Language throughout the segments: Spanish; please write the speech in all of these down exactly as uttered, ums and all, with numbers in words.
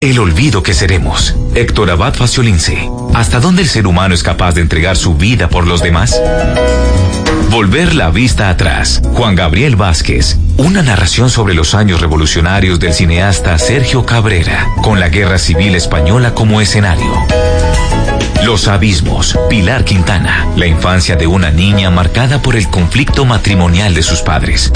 El olvido que seremos. Héctor Abad Faciolince. ¿Hasta dónde el ser humano es capaz de entregar su vida por los demás? Volver la vista atrás. Juan Gabriel Vázquez. Una narración sobre los años revolucionarios del cineasta Sergio Cabrera, con la Guerra Civil Española como escenario. Los abismos. Pilar Quintana. La infancia de una niña marcada por el conflicto matrimonial de sus padres.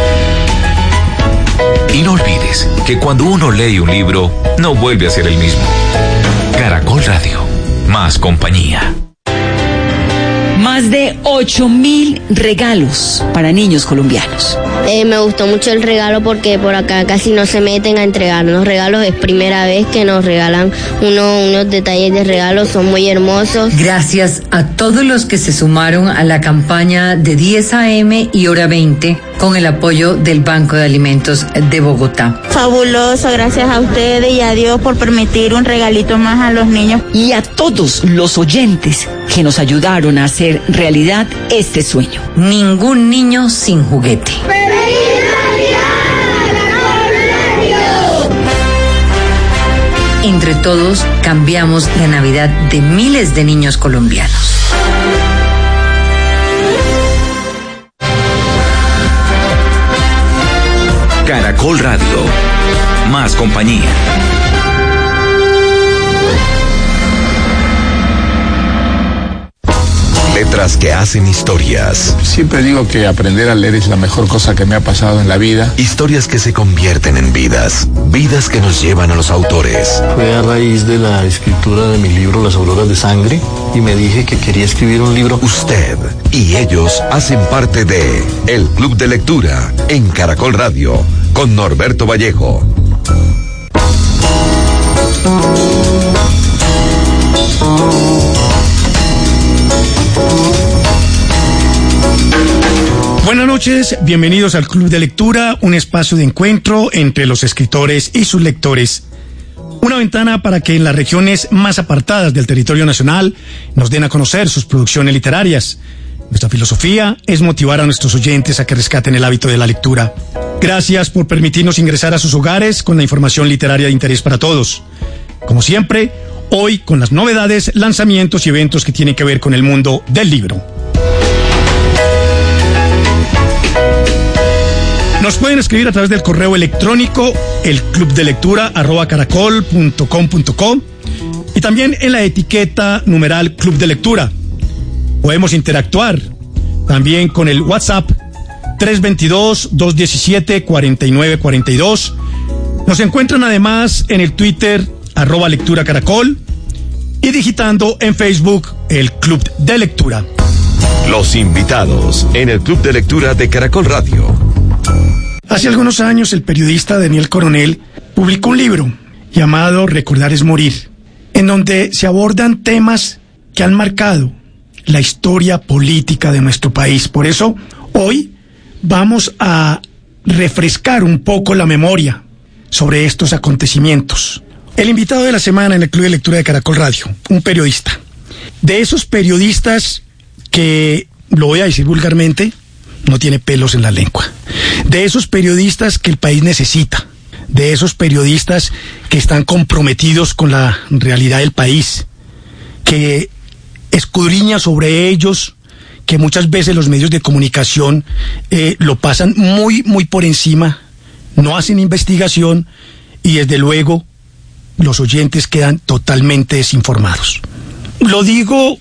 Y no olvides que cuando uno lee un libro, no vuelve a ser el mismo. Caracol Radio. Más compañía. Más de ocho mil regalos para niños colombianos. Eh, me gustó mucho el regalo porque por acá casi no se meten a entregarnos regalos. Es primera vez que nos regalan uno, unos detalles de regalos, son muy hermosos. Gracias a todos los que se sumaron a la campaña de diez a eme y hora veinte con el apoyo del Banco de Alimentos de Bogotá. Fabuloso, gracias a ustedes y a Dios por permitir un regalito más a los niños. Y a todos los oyentes que nos ayudaron a hacer realidad este sueño. Ningún niño sin juguete. Entre todos cambiamos la Navidad de miles de niños colombianos. Caracol Radio. Más compañía. Letras que hacen historias. Siempre digo que aprender a leer es la mejor cosa que me ha pasado en la vida. Historias que se convierten en vidas. Vidas que nos llevan a los autores. Fue a raíz de la escritura de mi libro Las Auroras de Sangre y me dije que quería escribir un libro. Usted y ellos hacen parte de El Club de Lectura en Caracol Radio con Norberto Vallejo. Buenas noches, bienvenidos al Club de Lectura, un espacio de encuentro entre los escritores y sus lectores. Una ventana para que en las regiones más apartadas del territorio nacional nos den a conocer sus producciones literarias. Nuestra filosofía es motivar a nuestros oyentes a que rescaten el hábito de la lectura. Gracias por permitirnos ingresar a sus hogares con la información literaria de interés para todos. Como siempre, hoy con las novedades, lanzamientos y eventos que tienen que ver con el mundo del libro. Nos pueden escribir a través del correo electrónico elclubdelectura arroba caracol punto com punto co y también en la etiqueta numeral Club de Lectura. Podemos interactuar también con el WhatsApp tres dos dos, dos uno siete, cuatro nueve cuatro dos. Nos encuentran además en el Twitter arroba lectura caracol y digitando en Facebook el Club de Lectura. Los invitados en el Club de Lectura de Caracol Radio. Hace algunos años el periodista Daniel Coronel publicó un libro llamado Recordar es morir, en donde se abordan temas que han marcado la historia política de nuestro país. Por eso, hoy vamos a refrescar un poco la memoria sobre estos acontecimientos. El invitado de la semana en el Club de Lectura de Caracol Radio, un periodista. De esos periodistas que, lo voy a decir vulgarmente, no tiene pelos en la lengua. De esos periodistas que el país necesita. De esos periodistas que están comprometidos con la realidad del país. Que escudriña sobre ellos, que muchas veces los medios de comunicación eh, lo pasan muy, muy por encima, no hacen investigación y desde luego los oyentes quedan totalmente desinformados. Lo digo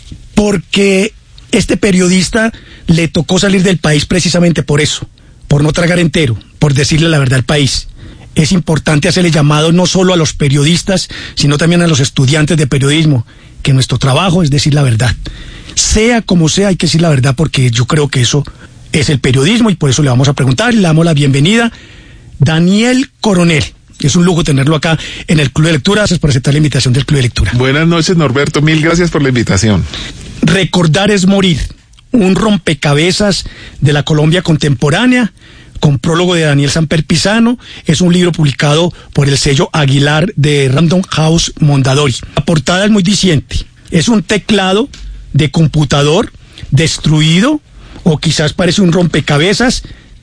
porque este periodista le tocó salir del país precisamente por eso, por no tragar entero, por decirle la verdad al país. Es importante hacerle llamado no solo a los periodistas, sino también a los estudiantes de periodismo, que nuestro trabajo es decir la verdad. Sea como sea, hay que decir la verdad porque yo creo que eso es el periodismo y por eso le vamos a preguntar, le damos la bienvenida. Daniel Coronel, es un lujo tenerlo acá en el Club de Lectura. Gracias por aceptar la invitación del Club de Lectura. Buenas noches, Norberto, mil gracias por la invitación. Recordar es morir, un rompecabezas de la Colombia contemporánea, con prólogo de Daniel Samper Pisano. Es un libro publicado por el sello Aguilar de Random House Mondadori. La portada es muy diciente. Es un teclado de computador destruido, o quizás parece un rompecabezas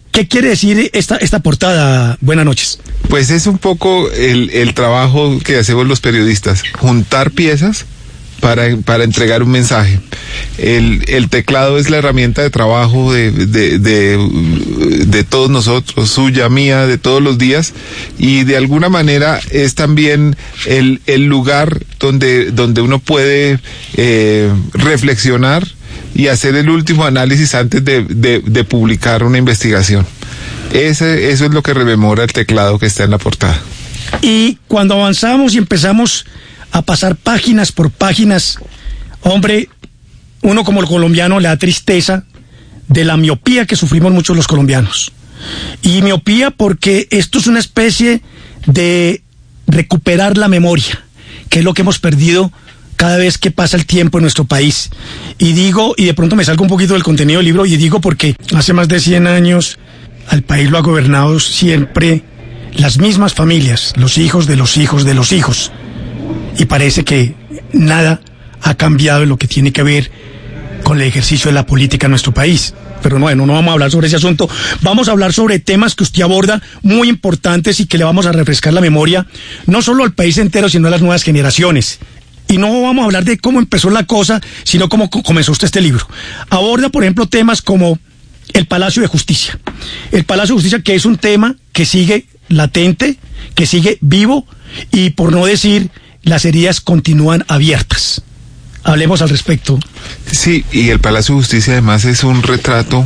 ¿Qué quiere decir esta, esta portada? Buenas noches. Pues es un poco el, el trabajo que hacemos los periodistas, juntar piezas para, para entregar un mensaje. El, el teclado es la herramienta de trabajo de, de, de, de todos nosotros, suya, mía, de todos los días, y de alguna manera es también el, el lugar donde, donde uno puede eh, reflexionar y hacer el último análisis antes de, de, de publicar una investigación. Ese, eso es lo que rememora el teclado que está en la portada. Y cuando avanzamos y empezamos a pasar páginas por páginas, hombre, uno como el colombiano le da tristeza de la miopía que sufrimos muchos los colombianos. Y miopía porque esto es una especie de recuperar la memoria, que es lo que hemos perdido cada vez que pasa el tiempo en nuestro país. Y digo, y de pronto me salgo un poquito del contenido del libro, y digo porque hace más de cien años al país lo ha gobernado siempre las mismas familias, los hijos de los hijos de los hijos. Y parece que nada ha cambiado en lo que tiene que ver con el ejercicio de la política en nuestro país. Pero bueno, no vamos a hablar sobre ese asunto. Vamos a hablar sobre temas que usted aborda muy importantes y que le vamos a refrescar la memoria, no solo al país entero, sino a las nuevas generaciones. Y no vamos a hablar de cómo empezó la cosa, sino cómo comenzó usted este libro. Aborda, por ejemplo, temas como el Palacio de Justicia. El Palacio de Justicia, que es un tema que sigue latente, que sigue vivo, y por no decir, las heridas continúan abiertas. Hablemos al respecto. Sí, y el Palacio de Justicia además es un retrato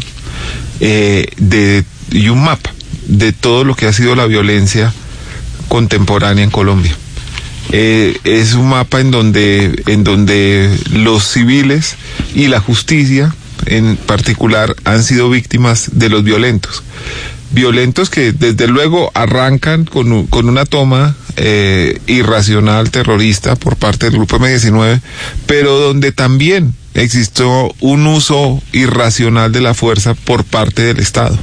eh, de, y un mapa de todo lo que ha sido la violencia contemporánea en Colombia. Eh, es un mapa en donde, en donde los civiles y la justicia en particular han sido víctimas de los violentos. Violentos que desde luego arrancan con, con una toma eh, irracional, terrorista por parte del grupo eme diecinueve, pero donde también existió un uso irracional de la fuerza por parte del Estado.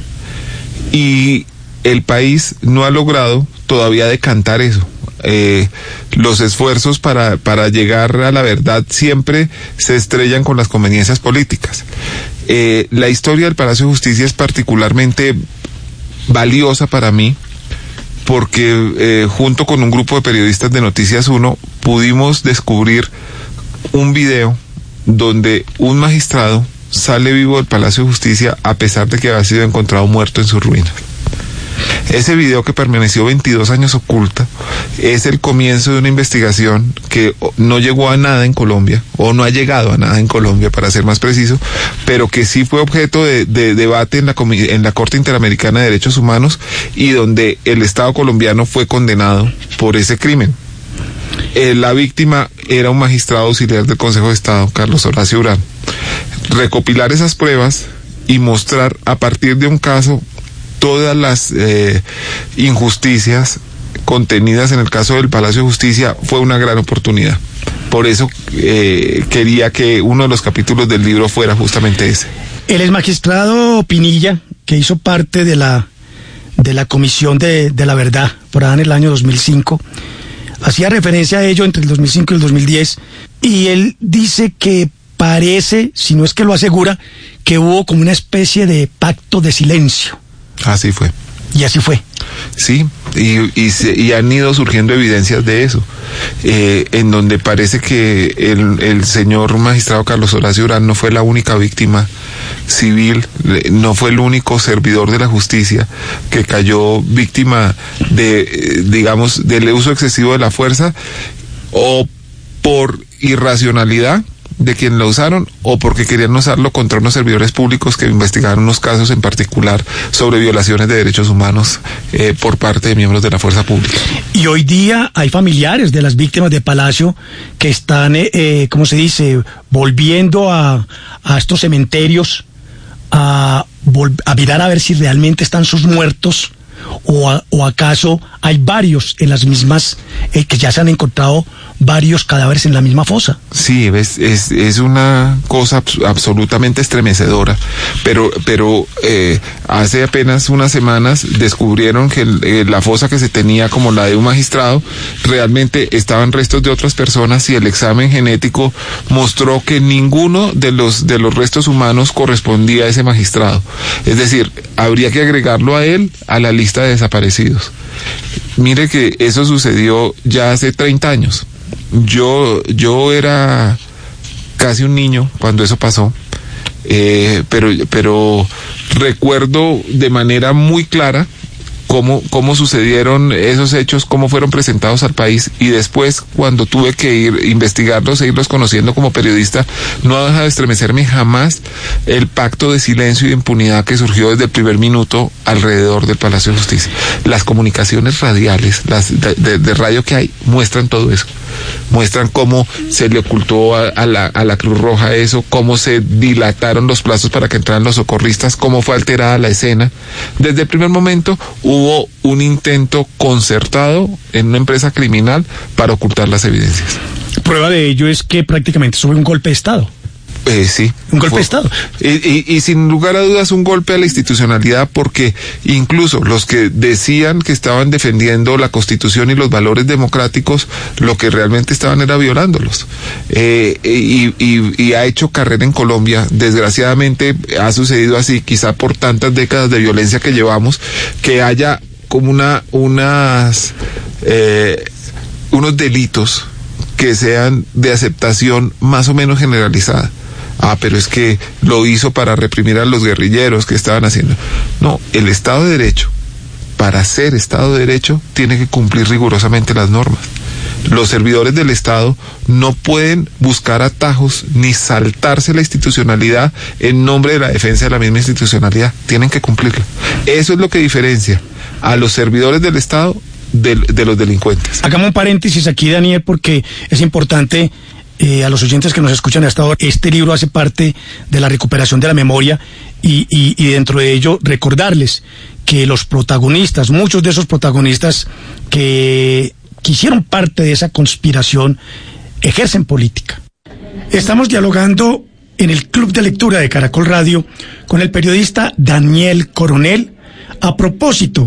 Y el país no ha logrado todavía decantar eso. Eh, los esfuerzos para, para llegar a la verdad siempre se estrellan con las conveniencias políticas. Eh, la historia del Palacio de Justicia es particularmente valiosa para mí porque eh, junto con un grupo de periodistas de Noticias uno pudimos descubrir un video donde un magistrado sale vivo del Palacio de Justicia a pesar de que había sido encontrado muerto en sus ruinas. Ese video, que permaneció veintidós años oculta, es el comienzo de una investigación que no llegó a nada en Colombia, o no ha llegado a nada en Colombia, para ser más preciso, pero que sí fue objeto de, de debate en la, en la Corte Interamericana de Derechos Humanos, y donde el Estado colombiano fue condenado por ese crimen. Eh, la víctima era un magistrado auxiliar del Consejo de Estado, Carlos Horacio Urán. Recopilar esas pruebas y mostrar a partir de un caso todas las eh, injusticias contenidas en el caso del Palacio de Justicia fue una gran oportunidad. Por eso eh, quería que uno de los capítulos del libro fuera justamente ese. El exmagistrado Pinilla, que hizo parte de la de la Comisión de, de la Verdad, por allá en el año dos mil cinco, hacía referencia a ello entre el dos mil cinco y el dos mil diez, y él dice que parece, si no es que lo asegura, que hubo como una especie de pacto de silencio. Así fue. Y así fue. Sí, y, y, se, y han ido surgiendo evidencias de eso, eh, en donde parece que el, el señor magistrado Carlos Horacio Urán no fue la única víctima civil, no fue el único servidor de la justicia que cayó víctima de, digamos, del uso excesivo de la fuerza, o por irracionalidad de quien lo usaron, o porque querían usarlo contra unos servidores públicos que investigaron unos casos en particular sobre violaciones de derechos humanos eh, por parte de miembros de la fuerza pública. Y hoy día hay familiares de las víctimas de Palacio que están, eh, eh, ¿cómo se dice?, volviendo a, a estos cementerios a, a mirar a ver si realmente están sus muertos, o, a, o acaso hay varios en las mismas eh, que ya se han encontrado varios cadáveres en la misma fosa. Sí, es, es, es una cosa abs- absolutamente estremecedora, pero, pero eh, hace apenas unas semanas descubrieron que el, eh, la fosa que se tenía como la de un magistrado, realmente estaban restos de otras personas y el examen genético mostró que ninguno de los, de los restos humanos correspondía a ese magistrado. Es decir, habría que agregarlo a él a la lista de desaparecidos. Mire que eso sucedió ya hace treinta años. Yo, yo era casi un niño cuando eso pasó, eh, pero, pero recuerdo de manera muy clara cómo, cómo sucedieron esos hechos, cómo fueron presentados al país, y después, cuando tuve que ir investigarlos e irlos conociendo como periodista, no ha dejado de estremecerme jamás el pacto de silencio y de impunidad que surgió desde el primer minuto alrededor del Palacio de Justicia. Las comunicaciones radiales, las de, de, de radio que hay, muestran todo eso. Muestran cómo se le ocultó a, a, la, a la Cruz Roja eso, cómo se dilataron los plazos para que entraran los socorristas, cómo fue alterada la escena. Desde el primer momento hubo un intento concertado en una empresa criminal para ocultar las evidencias. Prueba de ello es que prácticamente fue un golpe de Estado. Eh, sí. Un golpe fue, de Estado. Y, y, y sin lugar a dudas un golpe a la institucionalidad, porque incluso los que decían que estaban defendiendo la Constitución y los valores democráticos, lo que realmente estaban era violándolos. Eh, y, y, y ha hecho carrera en Colombia. Desgraciadamente ha sucedido así, quizá por tantas décadas de violencia que llevamos, que haya como una, unas, eh, unos delitos que sean de aceptación más o menos generalizada. Ah, pero es que lo hizo para reprimir a los guerrilleros que estaban haciendo. No, el Estado de Derecho, para ser Estado de Derecho, tiene que cumplir rigurosamente las normas. Los servidores del Estado no pueden buscar atajos ni saltarse la institucionalidad en nombre de la defensa de la misma institucionalidad. Tienen que cumplirla. Eso es lo que diferencia a los servidores del Estado de, de los delincuentes. Hagamos un paréntesis aquí, Daniel, porque es importante eh, a los oyentes que nos escuchan hasta ahora. Este libro hace parte de la recuperación de la memoria y, y, y dentro de ello recordarles que los protagonistas, muchos de esos protagonistas que, que hicieron parte de esa conspiración, ejercen política. Estamos dialogando en el Club de Lectura de Caracol Radio con el periodista Daniel Coronel a propósito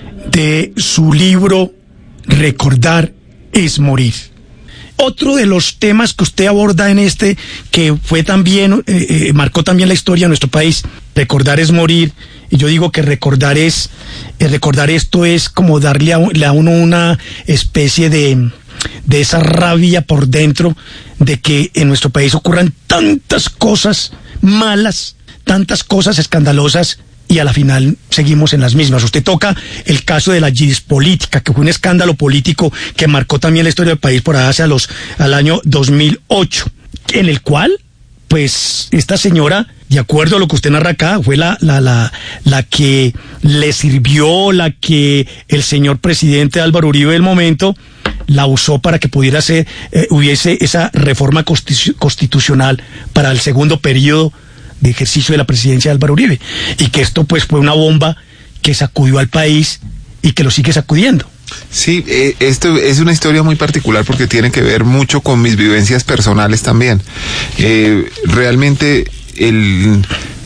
de su libro Recordar es Morir. Otro de los temas que usted aborda en este, que fue también, eh, eh, marcó también la historia de nuestro país, recordar es morir, y yo digo que recordar es, eh, recordar esto es como darle a, a uno una especie de, de esa rabia por dentro, de que en nuestro país ocurran tantas cosas malas, tantas cosas escandalosas, y a la final seguimos en las mismas. Usted toca el caso de la Yidis política, que fue un escándalo político que marcó también la historia del país por allá hacia los, al año dos mil ocho, en el cual, pues, esta señora, de acuerdo a lo que usted narra acá, fue la, la, la, la que le sirvió, la que el señor presidente Álvaro Uribe del momento la usó para que pudiera ser, eh, hubiese esa reforma constitu- constitucional para el segundo periodo de ejercicio de la presidencia de Álvaro Uribe, y que esto pues fue una bomba que sacudió al país y que lo sigue sacudiendo. Sí, eh, esto es una historia muy particular porque tiene que ver mucho con mis vivencias personales también. Eh, realmente el,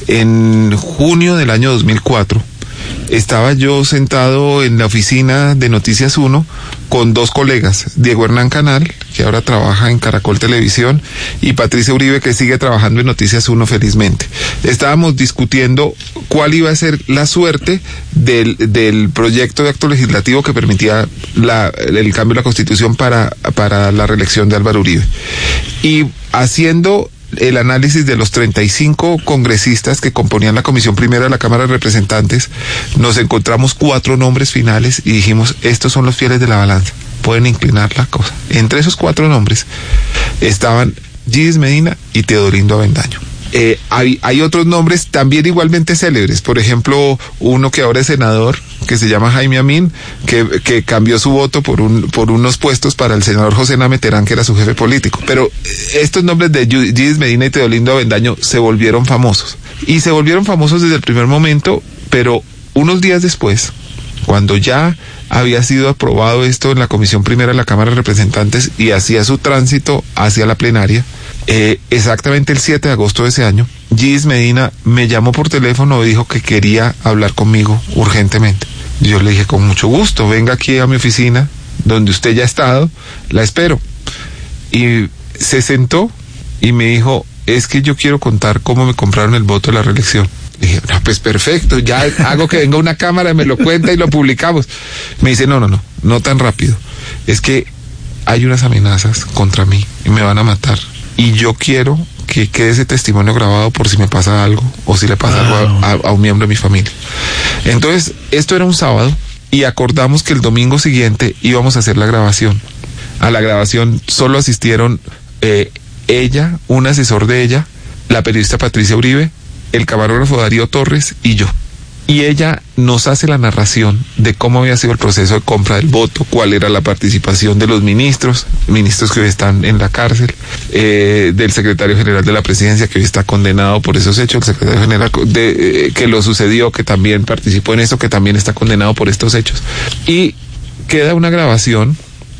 en junio del año dos mil cuatro estaba yo sentado en la oficina de Noticias uno con dos colegas, Diego Hernán Canal, que ahora trabaja en Caracol Televisión, y Patricia Uribe, que sigue trabajando en Noticias uno felizmente. Estábamos discutiendo cuál iba a ser la suerte del, del proyecto de acto legislativo que permitía la, el cambio de la Constitución para, para la reelección de Álvaro Uribe. Y haciendo el análisis de los treinta y cinco congresistas que componían la Comisión Primera de la Cámara de Representantes, nos encontramos cuatro nombres finales y dijimos, estos son los fieles de la balanza, pueden inclinar la cosa. Entre esos cuatro nombres estaban Yidis Medina y Teodolindo Avendaño. Eh, hay, hay otros nombres también igualmente célebres, por ejemplo, uno que ahora es senador, que se llama Jaime Amin, que, que cambió su voto por un, por unos puestos para el senador José Name Terán, que era su jefe político. Pero estos nombres de Yidis Medina y Teodolindo Avendaño se volvieron famosos. Y se volvieron famosos desde el primer momento, pero unos días después, Cuando ya había sido aprobado esto en la Comisión Primera de la Cámara de Representantes y hacía su tránsito hacia la plenaria, eh, exactamente el siete de agosto de ese año, Gidis Medina me llamó por teléfono y dijo que quería hablar conmigo urgentemente. Yo le dije, con mucho gusto, venga aquí a mi oficina, donde usted ya ha estado, la espero. Y se sentó y me dijo, es que yo quiero contar cómo me compraron el voto de la reelección. Dije, no, pues perfecto, ya hago que venga una cámara, me lo cuenta y lo publicamos. Me dice, no, no, no, no tan rápido. Es que hay unas amenazas contra mí y me van a matar. Y yo quiero que quede ese testimonio grabado por si me pasa algo o si le pasa algo a, a, a un miembro de mi familia. Entonces, esto era un sábado y acordamos que el domingo siguiente íbamos a hacer la grabación. A la grabación solo asistieron eh, ella, un asesor de ella, la periodista Patricia Uribe, el camarógrafo Darío Torres y yo. Y ella nos hace la narración de cómo había sido el proceso de compra del voto, cuál era la participación de los ministros, ministros que hoy están en la cárcel, eh, del secretario general de la presidencia que hoy está condenado por esos hechos, el secretario general de, eh, que lo sucedió, que también participó en eso, que también está condenado por estos hechos. Y queda una grabación.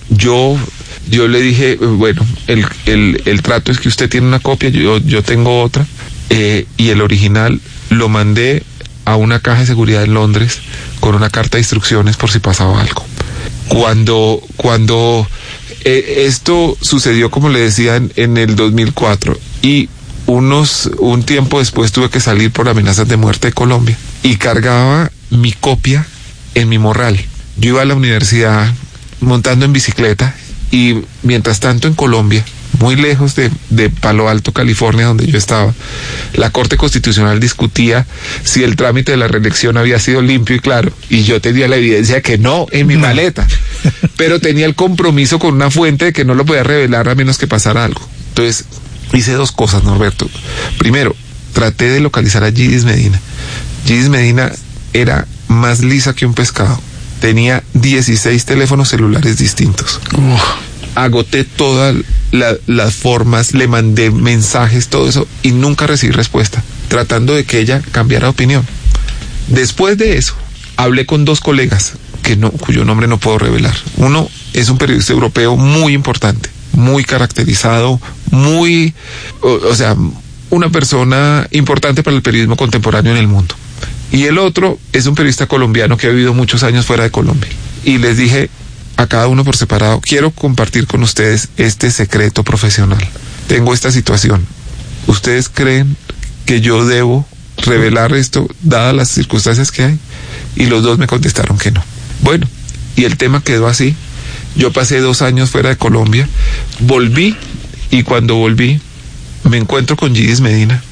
Yo yo le dije, bueno, el, el, el trato es que usted tiene una copia, yo, yo tengo otra, eh, y el original lo mandé a una caja de seguridad en Londres con una carta de instrucciones por si pasaba algo. Cuando, cuando eh, esto sucedió, como le decía, en, en el dos mil cuatro, y unos, un tiempo después tuve que salir por amenazas de muerte de Colombia, y cargaba mi copia en mi morral. Yo iba a la universidad montando en bicicleta, y mientras tanto en Colombia, muy lejos de, de Palo Alto, California, donde yo estaba, la Corte Constitucional discutía si el trámite de la reelección había sido limpio y claro, y yo tenía la evidencia de que no en mi no. maleta, pero tenía el compromiso con una fuente de que no lo podía revelar a menos que pasara algo. Entonces, hice dos cosas, Norberto. Primero, traté de localizar a Gidis Medina. Gidis Medina era más lisa que un pescado. Tenía dieciséis teléfonos celulares distintos. Uf. Agoté todas la, las formas, le mandé mensajes, todo eso, y nunca recibí respuesta, tratando de que ella cambiara de opinión. Después de eso, hablé con dos colegas, que no, cuyo nombre no puedo revelar. Uno es un periodista europeo muy importante, muy caracterizado, muy, o, o sea, una persona importante para el periodismo contemporáneo en el mundo. Y el otro es un periodista colombiano que ha vivido muchos años fuera de Colombia. Y les dije a cada uno por separado, quiero compartir con ustedes este secreto profesional. Tengo esta situación. ¿Ustedes creen que yo debo revelar esto, dadas las circunstancias que hay? Y los dos me contestaron que no. Bueno, y el tema quedó así. Yo pasé dos años fuera de Colombia, volví, y cuando volví, me encuentro con Gidis Medina,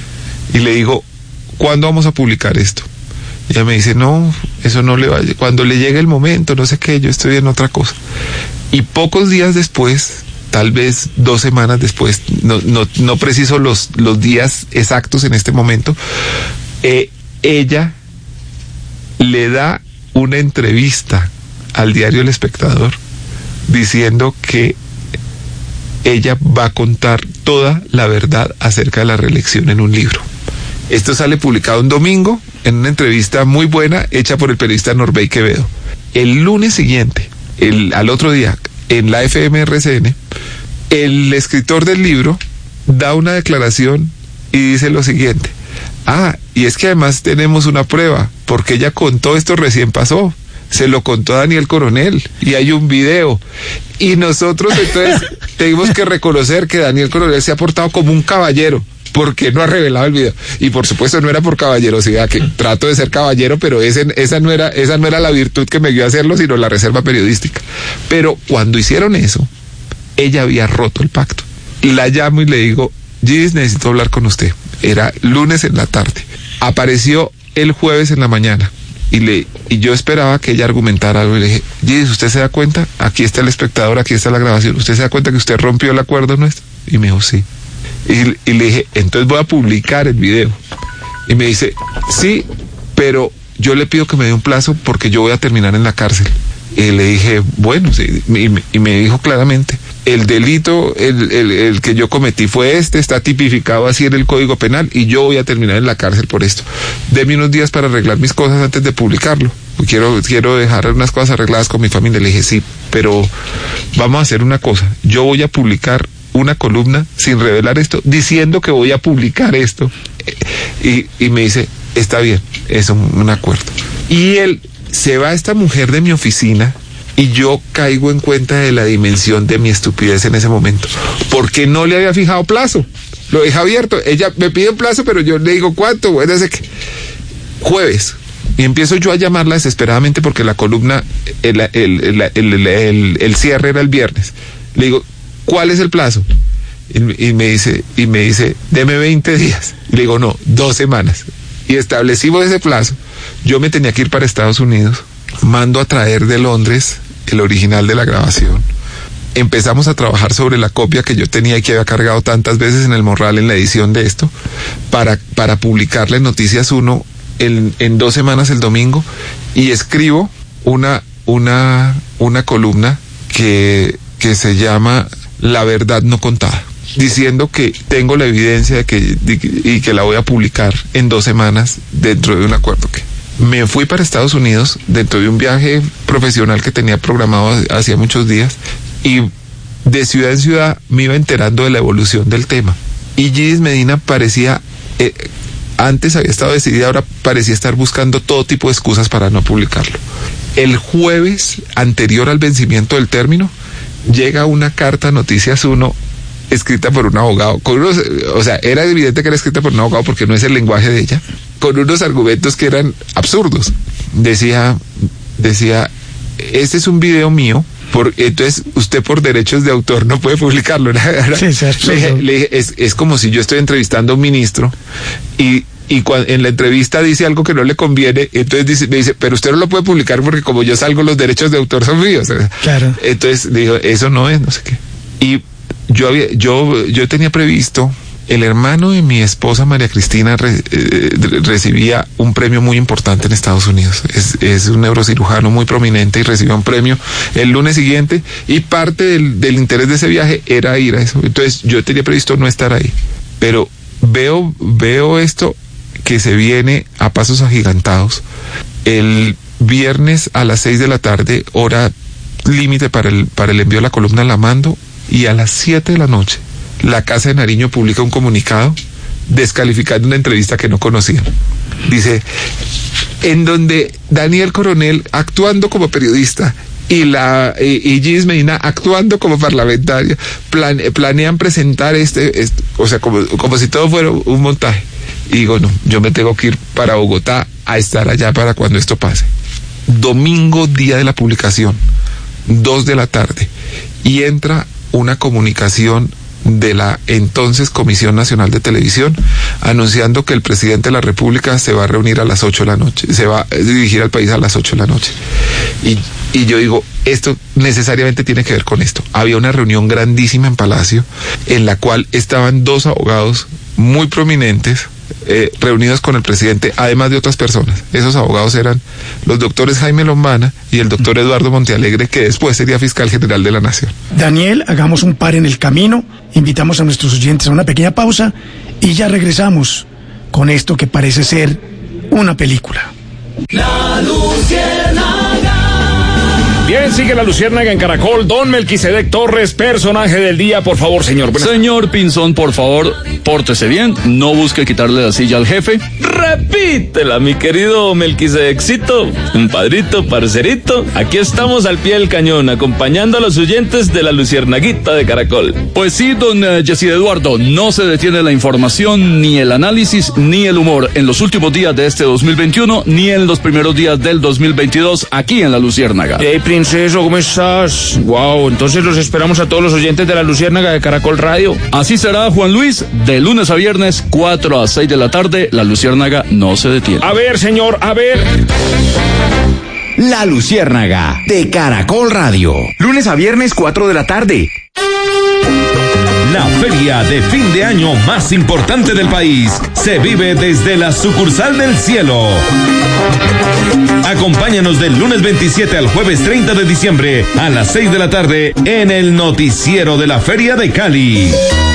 y le digo, ¿cuándo vamos a publicar esto? Y ella me dice, no, eso no le va, cuando le llegue el momento, no sé qué, yo estoy en otra cosa. Y pocos días después, tal vez dos semanas después, no, no, no preciso los, los días exactos en este momento, eh, ella le da una entrevista al diario El Espectador diciendo que ella va a contar toda la verdad acerca de la reelección en un libro. Esto sale publicado un domingo en una entrevista muy buena hecha por el periodista Norbey Quevedo. El lunes siguiente, el, al otro día, en la F M R C N, el escritor del libro da una declaración y dice lo siguiente: ah, y es que además tenemos una prueba, porque ella contó esto recién pasó. Se lo contó a Daniel Coronel y hay un video. Y nosotros entonces tenemos que reconocer que Daniel Coronel se ha portado como un caballero, porque no ha revelado el video. Y por supuesto no era por caballerosidad, que trato de ser caballero, pero ese, esa, no era, esa no era la virtud que me guió a hacerlo, sino la reserva periodística. Pero cuando hicieron eso, ella había roto el pacto. La llamo y le digo, Gidis, necesito hablar con usted. Era lunes en la tarde. Apareció el jueves en la mañana. Y, le, y yo esperaba que ella argumentara algo, y le dije, Gidis, ¿usted se da cuenta? Aquí está el espectador, aquí está la grabación. ¿Usted se da cuenta que usted rompió el acuerdo nuestro? Y me dijo, sí. Y, y le dije, entonces voy a publicar el video. Y me dice, sí, pero yo le pido que me dé un plazo porque yo voy a terminar en la cárcel. Y le dije, bueno, sí, y, y me dijo claramente, el delito, el, el, el que yo cometí fue este, está tipificado así en el Código Penal y yo voy a terminar en la cárcel por esto. Deme unos días para arreglar mis cosas antes de publicarlo. Quiero, quiero dejar unas cosas arregladas con mi familia. Le dije, sí, pero vamos a hacer una cosa. Yo voy a publicar una columna sin revelar esto, diciendo que voy a publicar esto. Y, y me dice, está bien, es un, un acuerdo. Y él se va, esta mujer de mi oficina, y yo caigo en cuenta de la dimensión de mi estupidez en ese momento, porque no le había fijado plazo, lo deja abierto. Ella me pide un plazo, pero yo le digo, ¿cuánto? Bueno, ese que... jueves, y empiezo yo a llamarla desesperadamente porque la columna, el, el, el, el, el, el, el cierre era el viernes. Le digo, ¿cuál es el plazo? Y, y me dice, y me dice, deme veinte días. Y le digo, no, dos semanas. Y establecimos ese plazo. Yo me tenía que ir para Estados Unidos, mando a traer de Londres el original de la grabación. Empezamos a trabajar sobre la copia que yo tenía y que había cargado tantas veces en el morral en la edición de esto, para, para publicarla en Noticias uno en, en dos semanas el domingo, y escribo una, una, una columna que, que se llama La verdad no contada, diciendo que tengo la evidencia de que, de, y que la voy a publicar en dos semanas dentro de un acuerdo que... Me fui para Estados Unidos dentro de un viaje profesional que tenía programado hacía muchos días, y de ciudad en ciudad me iba enterando de la evolución del tema. Y Gidis Medina parecía, eh, antes había estado decidida, ahora parecía estar buscando todo tipo de excusas para no publicarlo. El jueves anterior al vencimiento del término, llega una carta a Noticias uno escrita por un abogado, con unos, o sea, era evidente que era escrita por un abogado porque no es el lenguaje de ella, con unos argumentos que eran absurdos. Decía, decía, este es un video mío, por, entonces usted por derechos de autor no puede publicarlo. Sí, sí, le dije, le dije, es, es como si yo estoy entrevistando a un ministro y y cuando en la entrevista dice algo que no le conviene, entonces dice, me dice, pero usted no lo puede publicar porque como yo salgo, los derechos de autor son míos. Claro. Entonces dijo, eso no es, no sé qué. Y yo había, yo, yo tenía previsto, el hermano de mi esposa María Cristina re, eh, recibía un premio muy importante en Estados Unidos. Es, es un neurocirujano muy prominente y recibió un premio el lunes siguiente, y parte del, del interés de ese viaje era ir a eso. Entonces yo tenía previsto no estar ahí, pero veo, veo esto que se viene a pasos agigantados. El viernes a las seis de la tarde, hora límite para el, para el envío de la columna, la mando, y a las siete de la noche la Casa de Nariño publica un comunicado descalificando una entrevista que no conocían. Dice, en donde Daniel Coronel, actuando como periodista, y la y, y Gidis Medina actuando como parlamentaria, plan, planean presentar este, este o sea, como, como si todo fuera un montaje. Y digo, no, yo me tengo que ir para Bogotá a estar allá para cuando esto pase. Domingo, día de la publicación, dos de la tarde, y entra una comunicación de la entonces Comisión Nacional de Televisión anunciando que el presidente de la República se va a reunir a las ocho de la noche, se va a dirigir al país a las ocho de la noche. Y, y yo digo, esto necesariamente tiene que ver con esto. Había una reunión grandísima en Palacio en la cual estaban dos abogados muy prominentes, Eh, reunidos con el presidente, además de otras personas. Esos abogados eran los doctores Jaime Lombana y el doctor Eduardo Montealegre, que después sería fiscal general de la Nación. Daniel, hagamos un par en el camino, invitamos a nuestros oyentes a una pequeña pausa y ya regresamos con esto que parece ser una película. La Luciérnaga. Bien, sigue La Luciérnaga en Caracol. Don Melquisedec Torres, personaje del día, por favor, señor. Buenas... Señor Pinzón, por favor, pórtese bien, no busque quitarle la silla al jefe. Repítela, mi querido Melquisedecito, compadrito, parcerito. Aquí estamos al pie del cañón, acompañando a los oyentes de La Luciernaguita de Caracol. Pues sí, don uh, Jessy Eduardo, no se detiene la información, ni el análisis, ni el humor en los últimos días de este dos mil veintiuno, ni en los primeros días del dos mil veintidós, aquí en La Luciérnaga. Hey, princeso, ¿cómo estás? Wow, entonces los esperamos a todos los oyentes de La Luciérnaga de Caracol Radio. Así será, Juan Luis, de lunes a viernes, cuatro a seis de la tarde, La Luciérnaga no se detiene. A ver, señor, a ver. La Luciérnaga de Caracol Radio. Lunes a viernes, cuatro de la tarde. La feria de fin de año más importante del país se vive desde la sucursal del cielo. Acompáñanos del lunes veintisiete al jueves treinta de diciembre a las seis de la tarde en el noticiero de la Feria de Cali.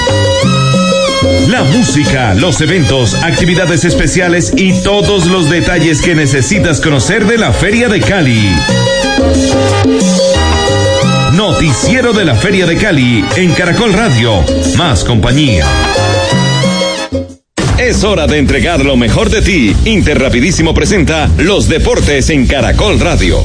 La música, los eventos, actividades especiales y todos los detalles que necesitas conocer de la Feria de Cali. Noticiero de la Feria de Cali en Caracol Radio. Más compañía. Es hora de entregar lo mejor de ti. Interrapidísimo presenta los deportes en Caracol Radio.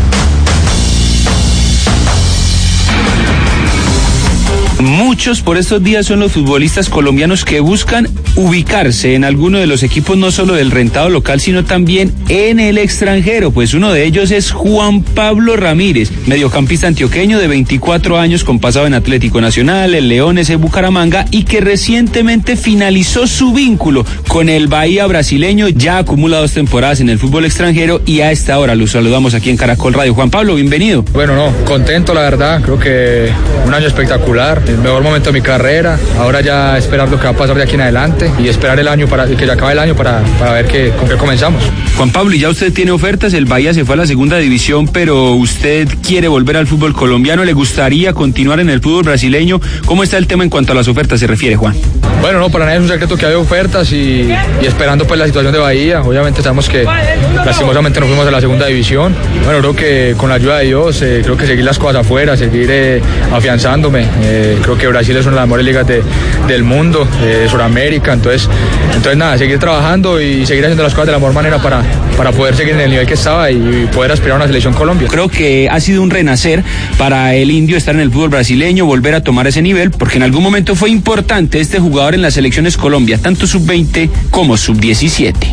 Muchos por estos días son los futbolistas colombianos que buscan ubicarse en alguno de los equipos no solo del rentado local, sino también en el extranjero, pues uno de ellos es Juan Pablo Ramírez, mediocampista antioqueño de veinticuatro años con pasado en Atlético Nacional, el Leones de Bucaramanga y que recientemente finalizó su vínculo con el Bahía brasileño, ya acumula dos temporadas en el fútbol extranjero y a esta hora lo saludamos aquí en Caracol Radio. Juan Pablo, bienvenido. Bueno, no, contento la verdad, creo que un año espectacular. El mejor momento de mi carrera, ahora ya esperar lo que va a pasar de aquí en adelante y esperar el año para que ya acabe el año para, para ver que, con qué comenzamos. Juan Pablo, y ya usted tiene ofertas, el Bahía se fue a la segunda división, pero usted quiere volver al fútbol colombiano, ¿le gustaría continuar en el fútbol brasileño? ¿Cómo está el tema en cuanto a las ofertas se refiere, Juan? Bueno, no, para nadie es un secreto que hay ofertas y, y esperando pues la situación de Bahía, obviamente sabemos que lastimosamente nos fuimos a la segunda división, bueno, creo que con la ayuda de Dios, eh, creo que seguir las cosas afuera, seguir eh, afianzándome, eh, creo que Brasil es una de las mejores ligas de, del mundo, eh, de Sudamérica, entonces, entonces nada, seguir trabajando y seguir haciendo las cosas de la mejor manera para, para poder seguir en el nivel que estaba y poder aspirar a una selección Colombia. Creo que ha sido un renacer para el indio estar en el fútbol brasileño, volver a tomar ese nivel, porque en algún momento fue importante este jugador en las selecciones Colombia, tanto sub veinte como sub diecisiete.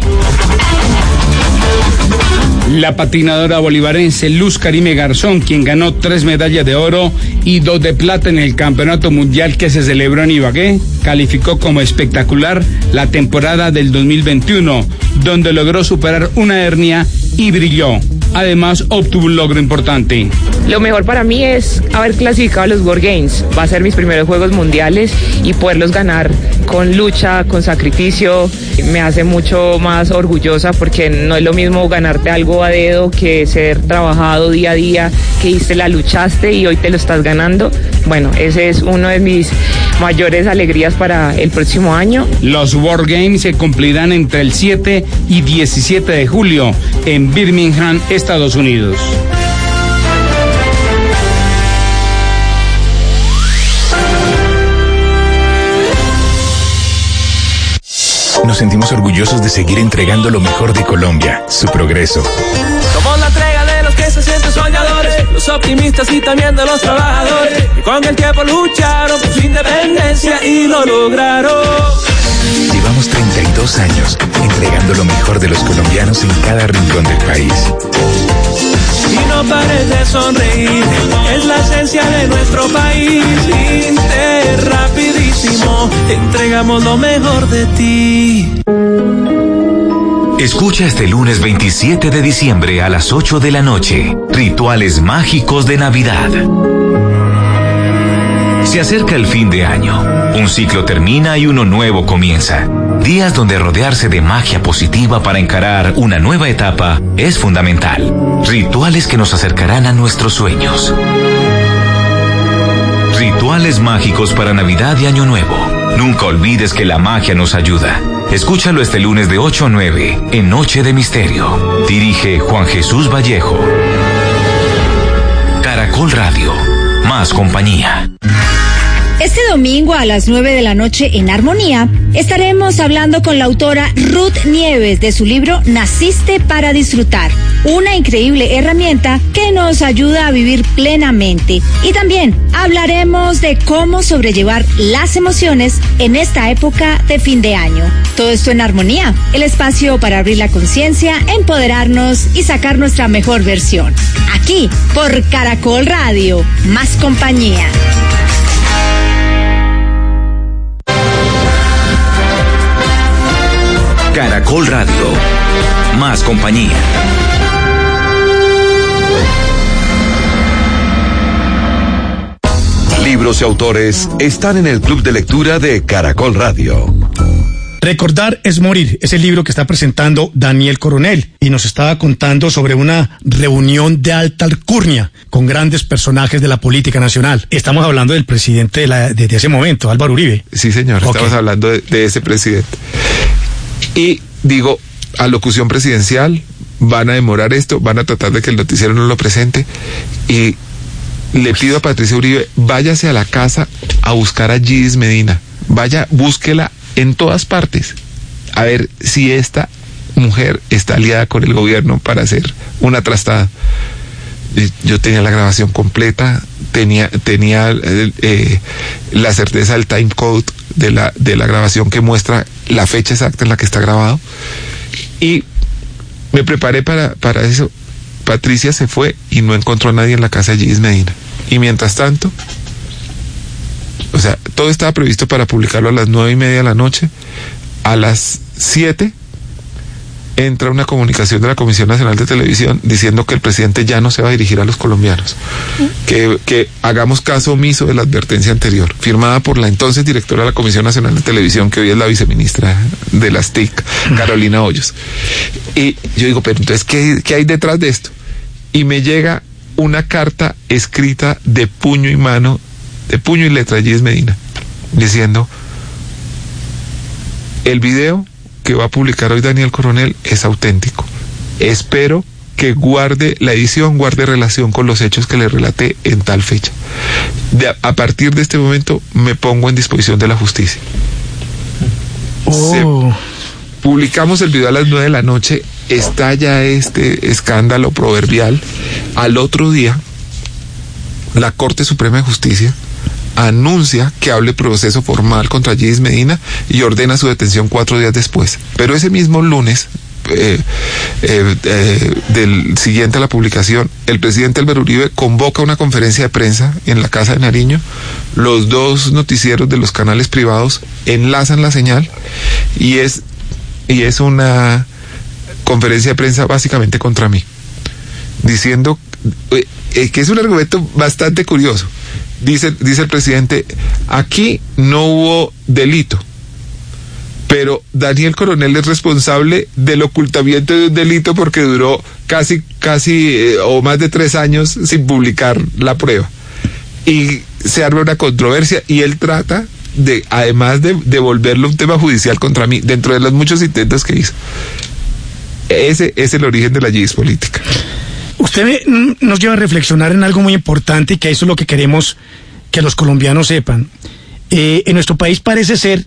La patinadora bolivarense Luz Karime Garzón, quien ganó tres medallas de oro y dos de plata en el Campeonato Mundial que se celebró en Ibagué, calificó como espectacular la temporada del dos mil veintiuno, donde logró superar una hernia y brilló. Además, obtuvo un logro importante. Lo mejor para mí es haber clasificado a los World Games. Va a ser mis primeros Juegos Mundiales y poderlos ganar con lucha, con sacrificio, me hace mucho más orgullosa porque no es lo mismo ganarte algo a dedo que ser trabajado día a día, que hiciste, la luchaste y hoy te lo estás ganando. Bueno, ese es uno de mis mayores alegrías para el próximo año. Los World Games se cumplirán entre el siete y diecisiete de julio en Birmingham, Estados Unidos. Nos sentimos orgullosos de seguir entregando lo mejor de Colombia, su progreso. Somos la entrega de los que se sienten soñadores, los optimistas y también de los trabajadores, que con el tiempo lucharon por su independencia y lo lograron. Llevamos treinta y dos años entregando lo mejor de los colombianos en cada rincón del país. Y no pares de sonreír, es la esencia de nuestro país. Inter, rapidísimo, entregamos lo mejor de ti. Escucha este lunes veintisiete de diciembre a las ocho de la noche, Rituales Mágicos de Navidad. Se acerca el fin de año, un ciclo termina y uno nuevo comienza. Días donde rodearse de magia positiva para encarar una nueva etapa es fundamental. Rituales que nos acercarán a nuestros sueños. Rituales mágicos para Navidad y Año Nuevo. Nunca olvides que la magia nos ayuda. Escúchalo este lunes de ocho a nueve en Noche de Misterio. Dirige Juan Jesús Vallejo. Caracol Radio. Más compañía. Este domingo a las nueve de la noche en Armonía estaremos hablando con la autora Ruth Nieves de su libro Naciste para Disfrutar, una increíble herramienta que nos ayuda a vivir plenamente. Y también hablaremos de cómo sobrellevar las emociones en esta época de fin de año. Todo esto en Armonía, el espacio para abrir la conciencia, empoderarnos y sacar nuestra mejor versión. Aquí, por Caracol Radio, más compañía. Caracol Radio. Más compañía. Libros Libros y autores están en el Club de Lectura de Caracol Radio. Recordar es morir, es el libro que está presentando Daniel Coronel y nos estaba contando sobre una reunión de alta alcurnia con grandes personajes de la política nacional. Estamos hablando del presidente de, la, de, de ese momento, Álvaro Uribe. Sí, señor, okay. Estamos hablando de, de ese presidente. Y digo, alocución presidencial, van a demorar esto, van a tratar de que el noticiero no lo presente y le pido a Patricia Uribe, váyase a la casa a buscar a Gidis Medina, vaya, búsquela en todas partes, a ver si esta mujer está aliada con el gobierno para hacer una trastada. Yo tenía la grabación completa, tenía tenía eh, la certeza del time code de la de la grabación que muestra la fecha exacta en la que está grabado y me preparé para para eso. Patricia se fue y no encontró a nadie en la casa de Gidis Medina. Y mientras tanto, o sea, todo estaba previsto para publicarlo a las nueve y media de la noche. A las siete entra una comunicación de la Comisión Nacional de Televisión diciendo que el presidente ya no se va a dirigir a los colombianos, que, que hagamos caso omiso de la advertencia anterior, firmada por la entonces directora de la Comisión Nacional de Televisión, que hoy es la viceministra de las T I C, Carolina Hoyos. Y yo digo, pero entonces, ¿qué, qué hay detrás de esto? Y me llega una carta escrita de puño y mano, de puño y letra de Gidis Medina, diciendo: el video que va a publicar hoy Daniel Coronel es auténtico. Espero que guarde la edición, guarde relación con los hechos que le relaté en tal fecha. De, a partir de este momento me pongo en disposición de la justicia. Oh. Se, publicamos el video a las nueve de la noche, estalla este escándalo proverbial. Al otro día, la Corte Suprema de Justicia anuncia que hable proceso formal contra Gidis Medina y ordena su detención cuatro días después. Pero ese mismo lunes, eh, eh, eh, del siguiente a la publicación, el presidente Álvaro Uribe convoca una conferencia de prensa en la Casa de Nariño. Los dos noticieros de los canales privados enlazan la señal y es, y es una conferencia de prensa básicamente contra mí, diciendo eh, que es un argumento bastante curioso. Dice, dice el presidente, aquí no hubo delito, pero Daniel Coronel es responsable del ocultamiento de un delito porque duró casi, casi eh, o más de tres años sin publicar la prueba. Y se arma una controversia y él trata de, además de, de volverlo un tema judicial contra mí, dentro de los muchos intentos que hizo. Ese es el origen de la Gidis política. Usted nos lleva a reflexionar en algo muy importante y que eso es lo que queremos que los colombianos sepan. Eh, en nuestro país parece ser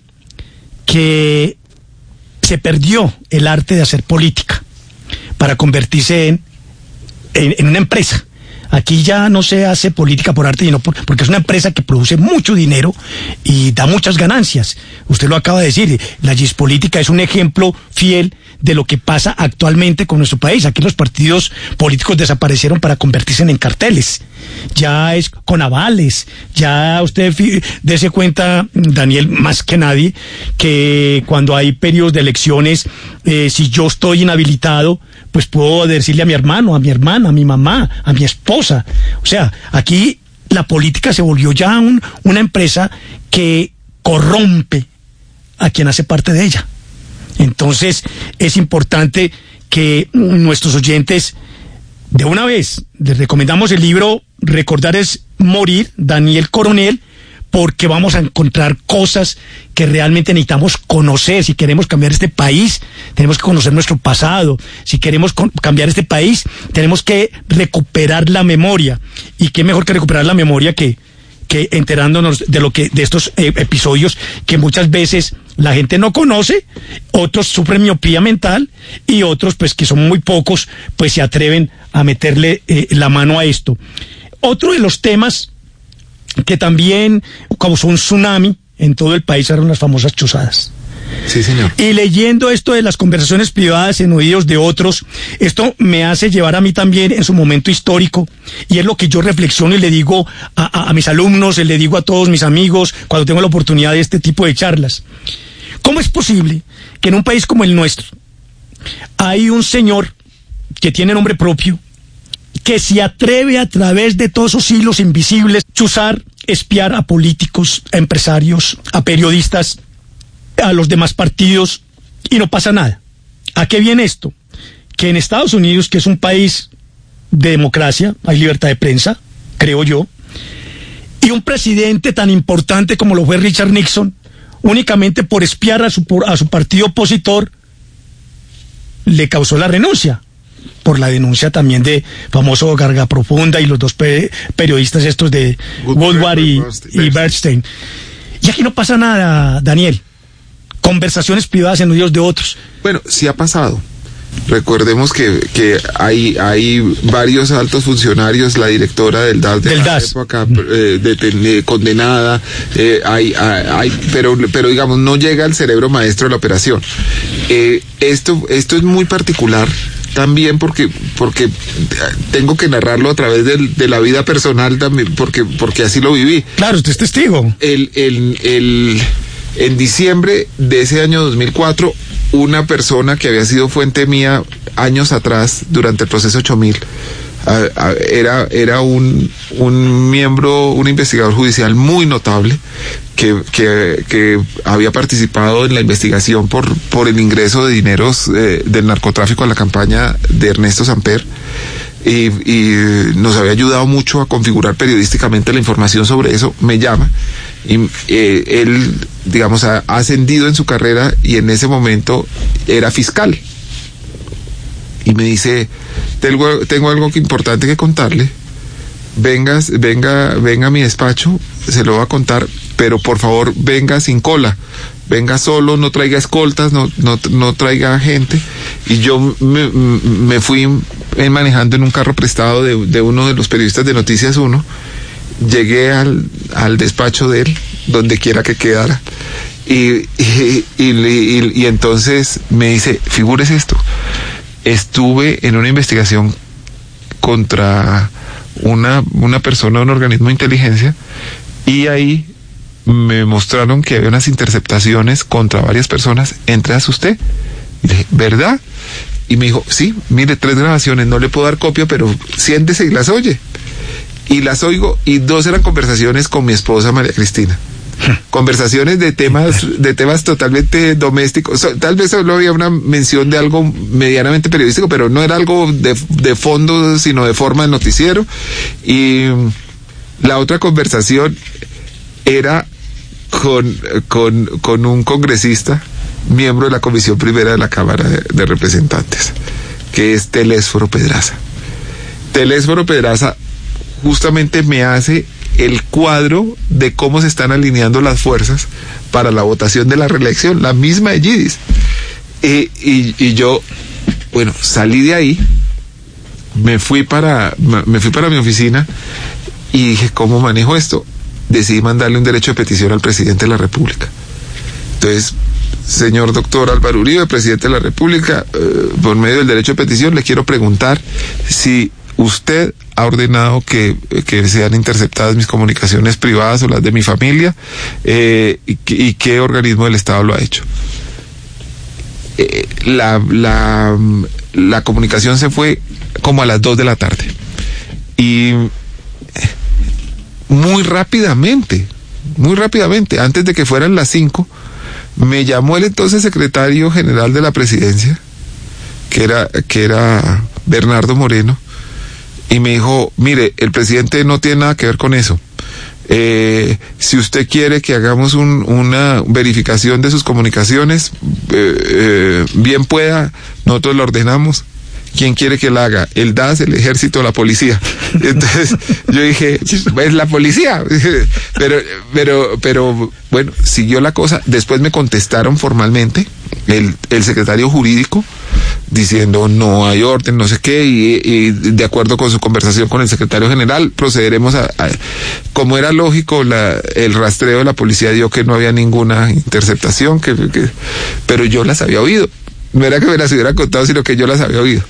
que se perdió el arte de hacer política para convertirse en, en, en una empresa. Aquí ya no se hace política por arte, sino por, porque es una empresa que produce mucho dinero y da muchas ganancias. Usted lo acaba de decir, la Gidis política es un ejemplo fiel de lo que pasa actualmente con nuestro país. Aquí los partidos políticos desaparecieron para convertirse en carteles. Ya es con avales. Ya usted dése cuenta, Daniel, más que nadie, que cuando hay periodos de elecciones, eh, si yo estoy inhabilitado, pues puedo decirle a mi hermano, a mi hermana, a mi mamá, a mi esposa. O sea, aquí la política se volvió ya un, una empresa que corrompe a quien hace parte de ella. Entonces, es importante que nuestros oyentes, de una vez, les recomendamos el libro Recordar es morir, Daniel Coronel, porque vamos a encontrar cosas que realmente necesitamos conocer. Si queremos cambiar este país, tenemos que conocer nuestro pasado. Si queremos cambiar este país, tenemos que recuperar la memoria. Y qué mejor que recuperar la memoria que, que enterándonos de lo que, de estos eh, episodios que muchas veces la gente no conoce, otros sufren miopía mental y otros, pues que son muy pocos, pues se atreven a meterle eh, la mano a esto. Otro de los temas que también causó un tsunami en todo el país eran las famosas chuzadas. Sí, señor. Y leyendo esto de las conversaciones privadas en oídos de otros, esto me hace llevar a mí también en su momento histórico, y es lo que yo reflexiono y le digo a, a, a mis alumnos, y le digo a todos mis amigos cuando tengo la oportunidad de este tipo de charlas. ¿Cómo es posible que en un país como el nuestro hay un señor que tiene nombre propio, que se atreve a través de todos esos hilos invisibles chuzar espiar a políticos, a empresarios, a periodistas, a los demás partidos y no pasa nada. ¿A qué viene esto? Que en Estados Unidos, que es un país de democracia, hay libertad de prensa, creo yo, y un presidente tan importante como lo fue Richard Nixon, únicamente por espiar a su, a su partido opositor, le causó la renuncia, por la denuncia también de famoso Garga Profunda y los dos pe periodistas estos de Woodward y, y Bernstein. Y aquí no pasa nada, Daniel. Conversaciones privadas en oídos de otros. Bueno, sí ha pasado. Recordemos que, que hay, hay varios altos funcionarios, la directora del D A S de del la D A S. época, eh, deten, eh, condenada, eh, hay, hay, hay, pero, pero digamos, no llega al cerebro maestro de la operación. Eh, esto, esto es muy particular también porque, porque tengo que narrarlo a través de, de la vida personal también, porque, porque así lo viví. Claro, usted es testigo. El, el, el, en diciembre de ese año dos mil cuatro, una persona que había sido fuente mía años atrás durante el proceso ocho mil, a, a, era, era un, un miembro, un investigador judicial muy notable que, que, que había participado en la investigación por, por el ingreso de dineros eh, del narcotráfico a la campaña de Ernesto Samper. Y, y nos había ayudado mucho a configurar periodísticamente la información sobre eso. Me llama y eh, él, digamos, ha, ha ascendido en su carrera y en ese momento era fiscal y me dice: tengo, tengo algo que importante que contarle, vengas, venga, venga a mi despacho, se lo voy a contar, pero por favor venga sin cola, venga solo, no traiga escoltas, no, no, no traiga gente. Y yo me, me fui manejando en un carro prestado de, de uno de los periodistas de Noticias uno, llegué al, al despacho de él, donde quiera que quedara, y, y, y, y, y entonces me dice: figúrese esto, estuve en una investigación contra una, una persona, un organismo de inteligencia, y ahí me mostraron que había unas interceptaciones contra varias personas, entre ellas usted. Y le dije: ¿verdad? Y me dijo: sí, mire, tres grabaciones, no le puedo dar copia, pero siéntese y las oye. Y las oigo, y dos eran conversaciones con mi esposa María Cristina. Conversaciones de temas, de temas totalmente domésticos. So, tal vez solo había una mención de algo medianamente periodístico, pero no era algo de, de fondo, sino de forma de noticiero. Y la otra conversación era con, con, con un congresista, miembro de la Comisión Primera de la Cámara de, de Representantes, que es Telésforo Pedraza. Telésforo Pedraza justamente me hace el cuadro de cómo se están alineando las fuerzas para la votación de la reelección, la misma de Yidis. Y, y, y yo, bueno, salí de ahí, me fui para, me fui para mi oficina y dije: ¿cómo manejo esto? Decidí mandarle un derecho de petición al presidente de la República. Entonces, señor doctor Álvaro Uribe, presidente de la República, eh, por medio del derecho de petición le quiero preguntar si usted ha ordenado que, que sean interceptadas mis comunicaciones privadas o las de mi familia, eh, y, y qué organismo del Estado lo ha hecho. Eh, la, la, la comunicación se fue como a las dos de la tarde y muy rápidamente, muy rápidamente, antes de que fueran las cinco, me llamó el entonces secretario general de la presidencia, que era, que era Bernardo Moreno, y me dijo: mire, el presidente no tiene nada que ver con eso. Eh, si usted quiere que hagamos un, una verificación de sus comunicaciones, eh, eh, bien pueda, nosotros lo ordenamos. ¿Quién quiere que la haga? El D A S, el ejército, la policía. Entonces yo dije: es la policía. Pero, pero, pero, bueno, siguió la cosa. Después me contestaron formalmente el, el secretario jurídico, diciendo: no hay orden, no sé qué, y, y de acuerdo con su conversación con el secretario general, procederemos a, a como era lógico, la, el rastreo de la policía dio que no había ninguna interceptación, que, que, pero yo las había oído. No era que me las hubiera contado, sino que yo las había oído.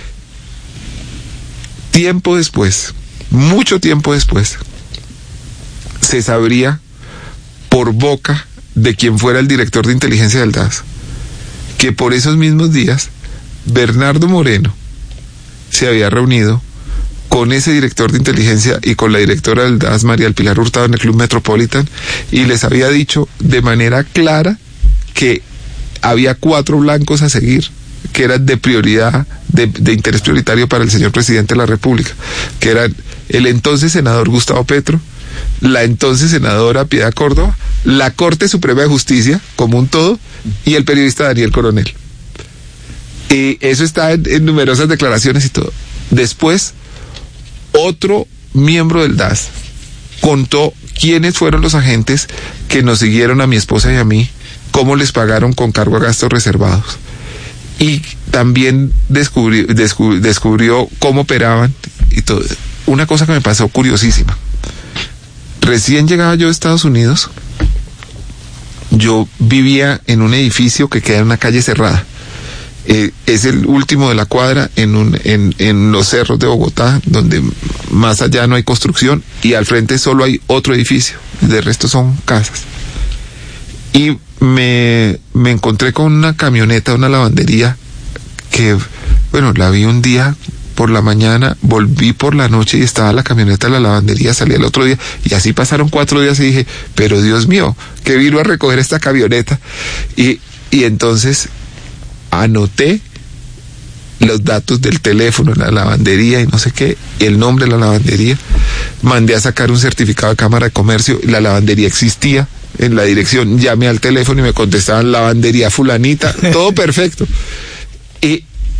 Tiempo después, mucho tiempo después, se sabría por boca de quien fuera el director de inteligencia del D A S, que por esos mismos días Bernardo Moreno se había reunido con ese director de inteligencia y con la directora del D A S, María del Pilar Hurtado, en el Club Metropolitan, y les había dicho de manera clara que había cuatro blancos a seguir, que eran de prioridad, de, de interés prioritario para el señor presidente de la República, que eran el entonces senador Gustavo Petro, la entonces senadora Piedad Córdoba, la Corte Suprema de Justicia, como un todo, y el periodista Daniel Coronel. Y eso está en, en numerosas declaraciones y todo. Después, otro miembro del D A S contó quiénes fueron los agentes que nos siguieron a mi esposa y a mí, cómo les pagaron con cargo a gastos reservados. Y también descubrió, descubrió, descubrió cómo operaban y todo. Una cosa que me pasó curiosísima. Recién llegaba yo a Estados Unidos, yo vivía en un edificio que queda en una calle cerrada. Eh, es el último de la cuadra en, un, en, en los cerros de Bogotá, donde más allá no hay construcción, y al frente solo hay otro edificio, de resto son casas. Y me, me encontré con una camioneta, una lavandería, que, bueno, la vi un día por la mañana, volví por la noche y estaba la camioneta de la lavandería, salí el otro día, y así pasaron cuatro días y dije, pero Dios mío, que vino a recoger esta camioneta. Y, y entonces anoté los datos del teléfono en la lavandería y no sé qué, el nombre de la lavandería, mandé a sacar un certificado de Cámara de Comercio, la lavandería existía en la dirección, llamé al teléfono y me contestaban lavandería fulanita, todo perfecto. Y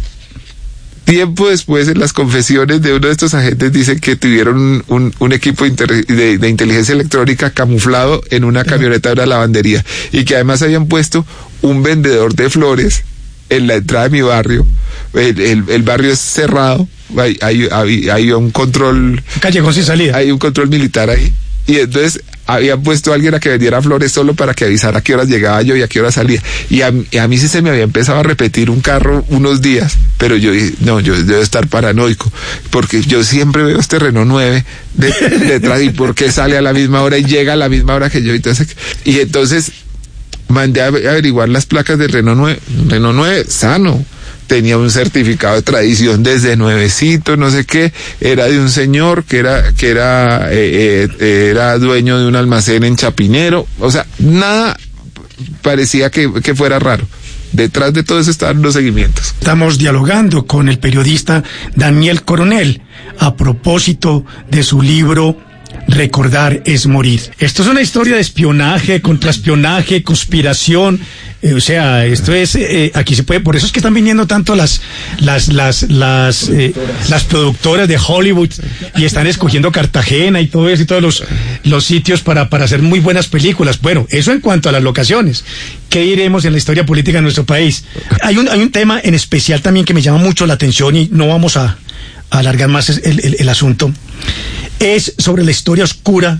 tiempo después, en las confesiones de uno de estos agentes, dicen que tuvieron un, un, un equipo inter, de, de inteligencia electrónica camuflado en una camioneta de una lavandería, y que además habían puesto un vendedor de flores en la entrada de mi barrio. El, el, el barrio es cerrado, hay, hay, hay, hay un control, callejón sin salida, hay un control militar ahí, y entonces habían puesto a alguien a que vendiera flores solo para que avisara a qué horas llegaba yo y a qué horas salía. Y a, y a mí sí se me había empezado a repetir un carro unos días, pero yo dije, no, yo debo estar paranoico, porque yo siempre veo este Renault nueve de, detrás, y por qué sale a la misma hora y llega a la misma hora que yo. Entonces, y entonces mandé a averiguar las placas del Renault nueve, Renault nueve sano, tenía un certificado de tradición desde nuevecito, no sé qué, era de un señor que era que era eh, eh, era dueño de un almacén en Chapinero, o sea, nada parecía que, que fuera raro. Detrás de todo eso estaban los seguimientos. Estamos dialogando con el periodista Daniel Coronel a propósito de su libro Recordar es morir. Esto es una historia de espionaje, contraespionaje, conspiración. Eh, o sea, esto es, eh, aquí se puede, por eso es que están viniendo tanto las, las, las, las, eh, las productoras de Hollywood y están escogiendo Cartagena y todo eso y todos los, los sitios para, para hacer muy buenas películas. Bueno, eso en cuanto a las locaciones. ¿Qué diremos en la historia política de nuestro país? Hay un, hay un tema en especial también que me llama mucho la atención y no vamos a, a alargar más el, el, el asunto. Es sobre la historia oscura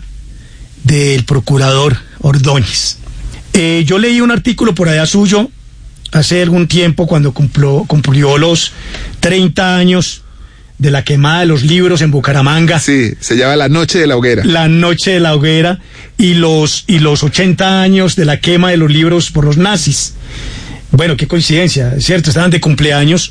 del procurador Ordóñez. Eh, yo leí un artículo por allá suyo hace algún tiempo cuando cumplió, cumplió los treinta años de la quemada de los libros en Bucaramanga. Sí, se llama La Noche de la Hoguera. La Noche de la Hoguera y los, y los ochenta años de la quema de los libros por los nazis. Bueno, qué coincidencia, ¿cierto? Estaban de cumpleaños.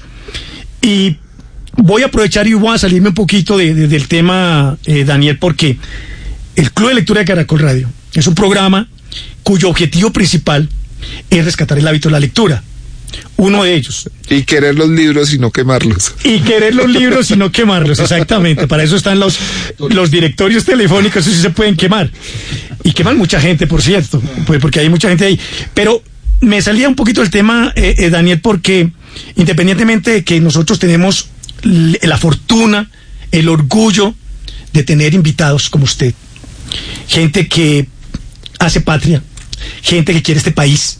Y voy a aprovechar y voy a salirme un poquito de, de, del tema, eh, Daniel, porque el Club de Lectura de Caracol Radio es un programa cuyo objetivo principal es rescatar el hábito de la lectura. Uno de ellos. Y querer los libros y no quemarlos. Y querer los libros y no quemarlos, exactamente. Para eso están los, los directorios telefónicos, eso sí se pueden quemar. Y queman mucha gente, por cierto, pues porque hay mucha gente ahí. Pero me salía un poquito el tema, eh, eh, Daniel, porque independientemente de que nosotros tenemos la fortuna, el orgullo de tener invitados como usted, gente que hace patria, gente que quiere este país,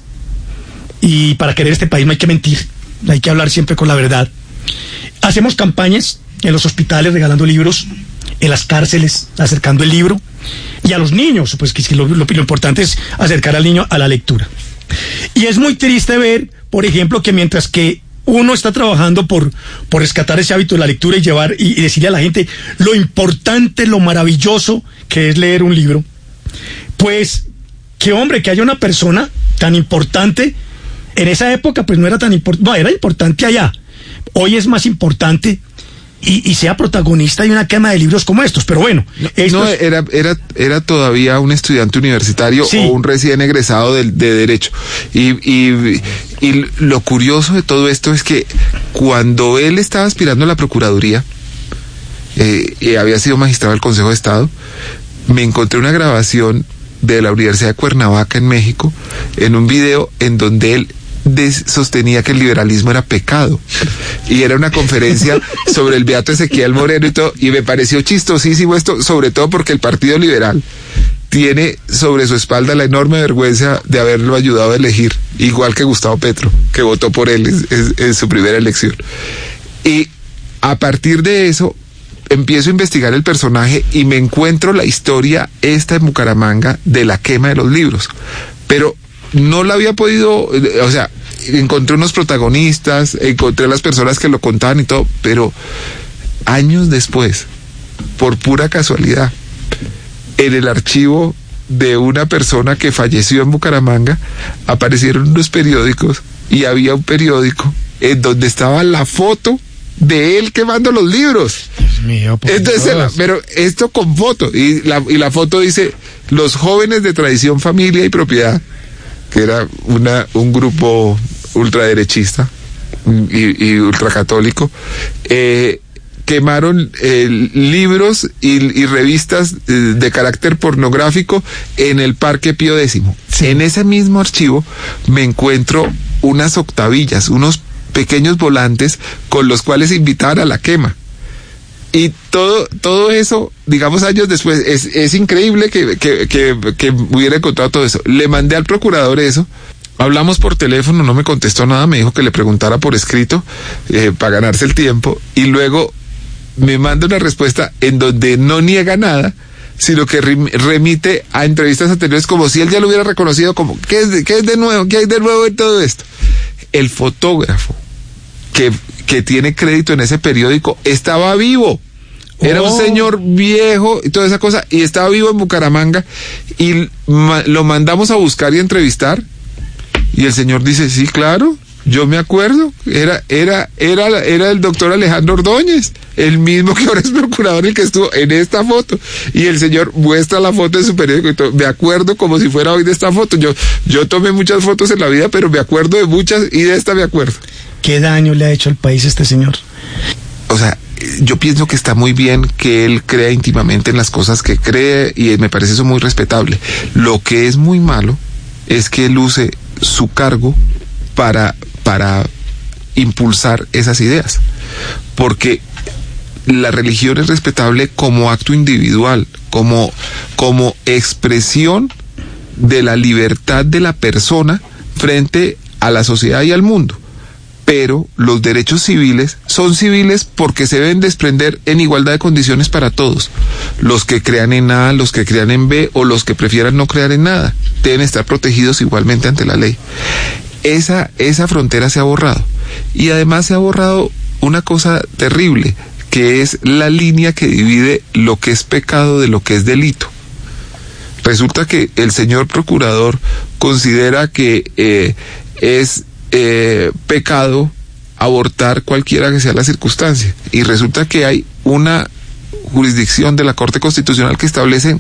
y para querer este país no hay que mentir, hay que hablar siempre con la verdad. Hacemos campañas en los hospitales regalando libros, en las cárceles acercando el libro, y a los niños, pues que lo, lo, lo importante es acercar al niño a la lectura. Y es muy triste ver, por ejemplo, que mientras que uno está trabajando por, por rescatar ese hábito de la lectura y llevar y, y decirle a la gente lo importante, lo maravilloso que es leer un libro, pues que hombre, que haya una persona tan importante en esa época, pues no era tan importante, no, era importante allá. Hoy es más importante y, y sea protagonista de una quema de libros como estos. Pero bueno, estos... no era era era todavía un estudiante universitario, sí, o un recién egresado de, de derecho. Y, y y lo curioso de todo esto es que cuando él estaba aspirando a la procuraduría, eh, y había sido magistrado del Consejo de Estado, me encontré una grabación de la Universidad de Cuernavaca en México, en un video en donde él Des, sostenía que el liberalismo era pecado, y era una conferencia sobre el beato Ezequiel Moreno y todo, y me pareció chistosísimo esto, sobre todo porque el Partido Liberal tiene sobre su espalda la enorme vergüenza de haberlo ayudado a elegir, igual que Gustavo Petro, que votó por él en, en su primera elección. Y a partir de eso empiezo a investigar el personaje y me encuentro la historia esta en Bucaramanga de la quema de los libros, pero no la había podido, o sea, encontré unos protagonistas, encontré las personas que lo contaban y todo, pero años después, por pura casualidad, en el archivo de una persona que falleció en Bucaramanga, aparecieron unos periódicos y había un periódico en donde estaba la foto de él quemando los libros. Dios mío, por Entonces, la, pero esto con foto, y la, y la foto dice: los jóvenes de tradición, familia y propiedad, que era una un grupo ultraderechista y, y ultracatólico, eh, quemaron eh, libros y, y revistas eh, de carácter pornográfico en el Parque Pío Décimo. Sí. En ese mismo archivo me encuentro unas octavillas, unos pequeños volantes con los cuales invitaban a la quema. Y todo todo eso, digamos, años después, es, es increíble que, que, que, que hubiera encontrado todo eso. Le mandé al procurador eso, hablamos por teléfono, no me contestó nada, me dijo que le preguntara por escrito, eh, para ganarse el tiempo, y luego me manda una respuesta en donde no niega nada, sino que remite a entrevistas anteriores como si él ya lo hubiera reconocido, como, ¿qué es de, qué es de nuevo? ¿Qué hay de nuevo en todo esto? El fotógrafo que, que tiene crédito en ese periódico estaba vivo. Era oh. un señor viejo y toda esa cosa, y estaba vivo en Bucaramanga, y ma- lo mandamos a buscar y a entrevistar, y el señor dice: sí, claro, yo me acuerdo, era era era era el doctor Alejandro Ordóñez, el mismo que ahora es procurador, el que estuvo en esta foto. Y el señor muestra la foto de su periódico y todo. Me acuerdo como si fuera hoy de esta foto. Yo yo tomé muchas fotos en la vida, pero me acuerdo de muchas, y de esta me acuerdo. ¿Qué daño le ha hecho al país este señor? O sea, yo pienso que está muy bien que él crea íntimamente en las cosas que cree, y me parece eso muy respetable. Lo que es muy malo es que él use su cargo para, para impulsar esas ideas, porque la religión es respetable como acto individual, como, como expresión de la libertad de la persona frente a la sociedad y al mundo. Pero los derechos civiles son civiles porque se deben desprender en igualdad de condiciones para todos. Los que crean en A, los que crean en B, o los que prefieran no crear en nada, deben estar protegidos igualmente ante la ley. Esa, esa frontera se ha borrado. Y además se ha borrado una cosa terrible, que es la línea que divide lo que es pecado de lo que es delito. Resulta que el señor procurador considera que eh, es Eh, pecado abortar cualquiera que sea la circunstancia, y resulta que hay una jurisdicción de la Corte Constitucional que establece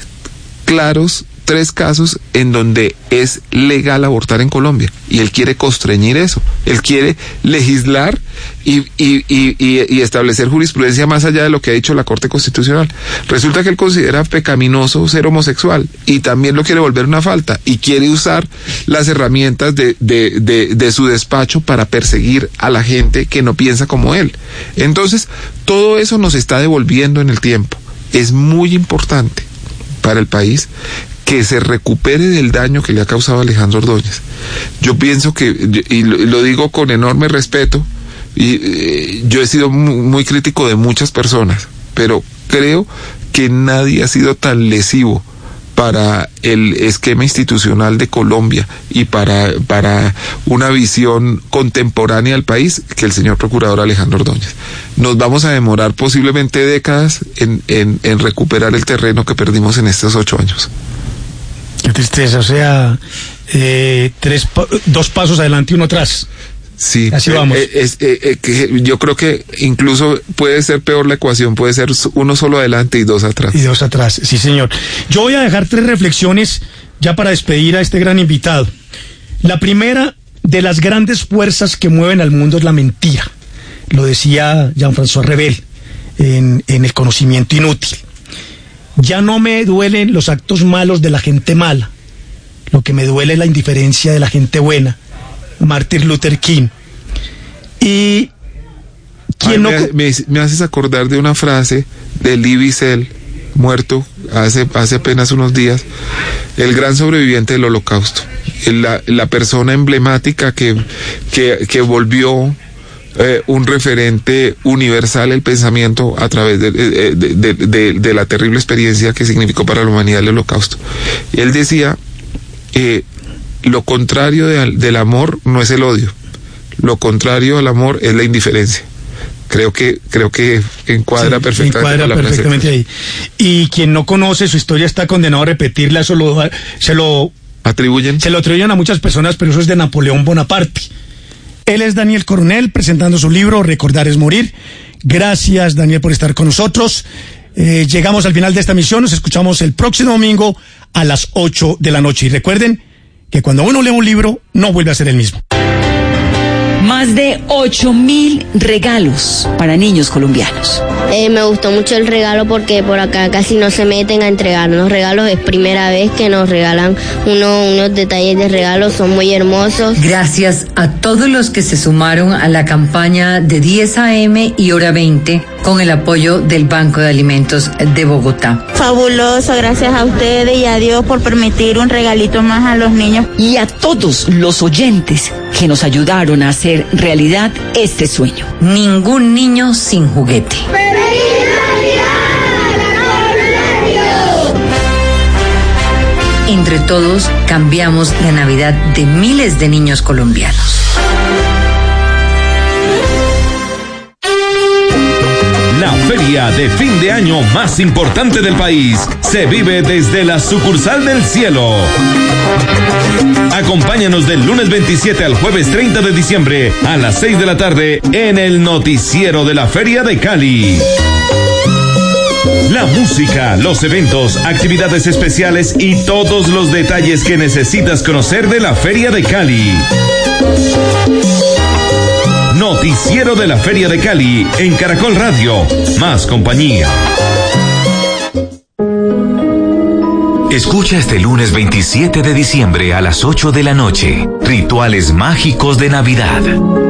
claros tres casos en donde es legal abortar en Colombia, y él quiere constreñir eso, él quiere legislar y, y, y, y, y establecer jurisprudencia más allá de lo que ha dicho la Corte Constitucional. Resulta que él considera pecaminoso ser homosexual, y también lo quiere volver una falta, y quiere usar las herramientas de, de, de, de su despacho para perseguir a la gente que no piensa como él. Entonces, todo eso nos está devolviendo en el tiempo. Es muy importante para el país que se recupere del daño que le ha causado Alejandro Ordóñez. Yo pienso que, y lo digo con enorme respeto, y eh, yo he sido muy, muy crítico de muchas personas, pero creo que nadie ha sido tan lesivo para el esquema institucional de Colombia y para, para una visión contemporánea del país que el señor procurador Alejandro Ordóñez. Nos vamos a demorar posiblemente décadas en, en, en recuperar el terreno que perdimos en estos ocho años. Qué tristeza, o sea, eh, tres, dos pasos adelante y uno atrás. Sí, así vamos. Eh, es, eh, eh, que yo creo que incluso puede ser peor la ecuación, puede ser uno solo adelante y dos atrás. Y dos atrás, sí señor. Yo voy a dejar tres reflexiones ya para despedir a este gran invitado. La primera, de las grandes fuerzas que mueven al mundo es la mentira. Lo decía Jean-François Revel en, en El conocimiento inútil. Ya no me duelen los actos malos de la gente mala. Lo que me duele es la indiferencia de la gente buena. Martin Luther King. Y quien Ay, no... me, me, me haces acordar de una frase de Elie Wiesel, muerto hace, hace apenas unos días, el gran sobreviviente del Holocausto, la, la persona emblemática que, que, que volvió eh, un referente universal el pensamiento a través de, de, de, de, de la terrible experiencia que significó para la humanidad el Holocausto. Él decía, eh, lo contrario de, del amor no es el odio, lo contrario al amor es la indiferencia. Creo que creo que encuadra sí, perfectamente, encuadra la perfectamente ahí. Y quien no conoce su historia está condenado a repetirla, eso lo, se lo atribuyen. Se lo atribuyen a muchas personas, pero eso es de Napoleón Bonaparte. Él es Daniel Coronel, presentando su libro Recordar es morir. Gracias, Daniel, por estar con nosotros. Eh, llegamos al final de esta misión, nos escuchamos el próximo domingo a las ocho de la noche. Y recuerden que cuando uno lee un libro, no vuelve a ser el mismo. Más de ocho mil regalos para niños colombianos. Eh, me gustó mucho el regalo porque por acá casi no se meten a entregarnos regalos. Es primera vez que nos regalan uno, unos detalles de regalos, son muy hermosos. Gracias a todos los que se sumaron a la campaña de diez a eme y hora veinte con el apoyo del Banco de Alimentos de Bogotá. Fabuloso, gracias a ustedes y a Dios por permitir un regalito más a los niños. Y a todos los oyentes que nos ayudaron a hacer realidad este sueño. Ningún niño sin juguete. Entre todos cambiamos la Navidad de miles de niños colombianos. La feria de fin de año más importante del país se vive desde la sucursal del cielo. Acompáñanos del lunes veintisiete al jueves treinta de diciembre a las seis de la tarde en el noticiero de la Feria de Cali. La música, los eventos, actividades especiales y todos los detalles que necesitas conocer de la Feria de Cali. Noticiero de la Feria de Cali en Caracol Radio. Más compañía. Escucha este lunes veintisiete de diciembre a las ocho de la noche. Rituales mágicos de Navidad.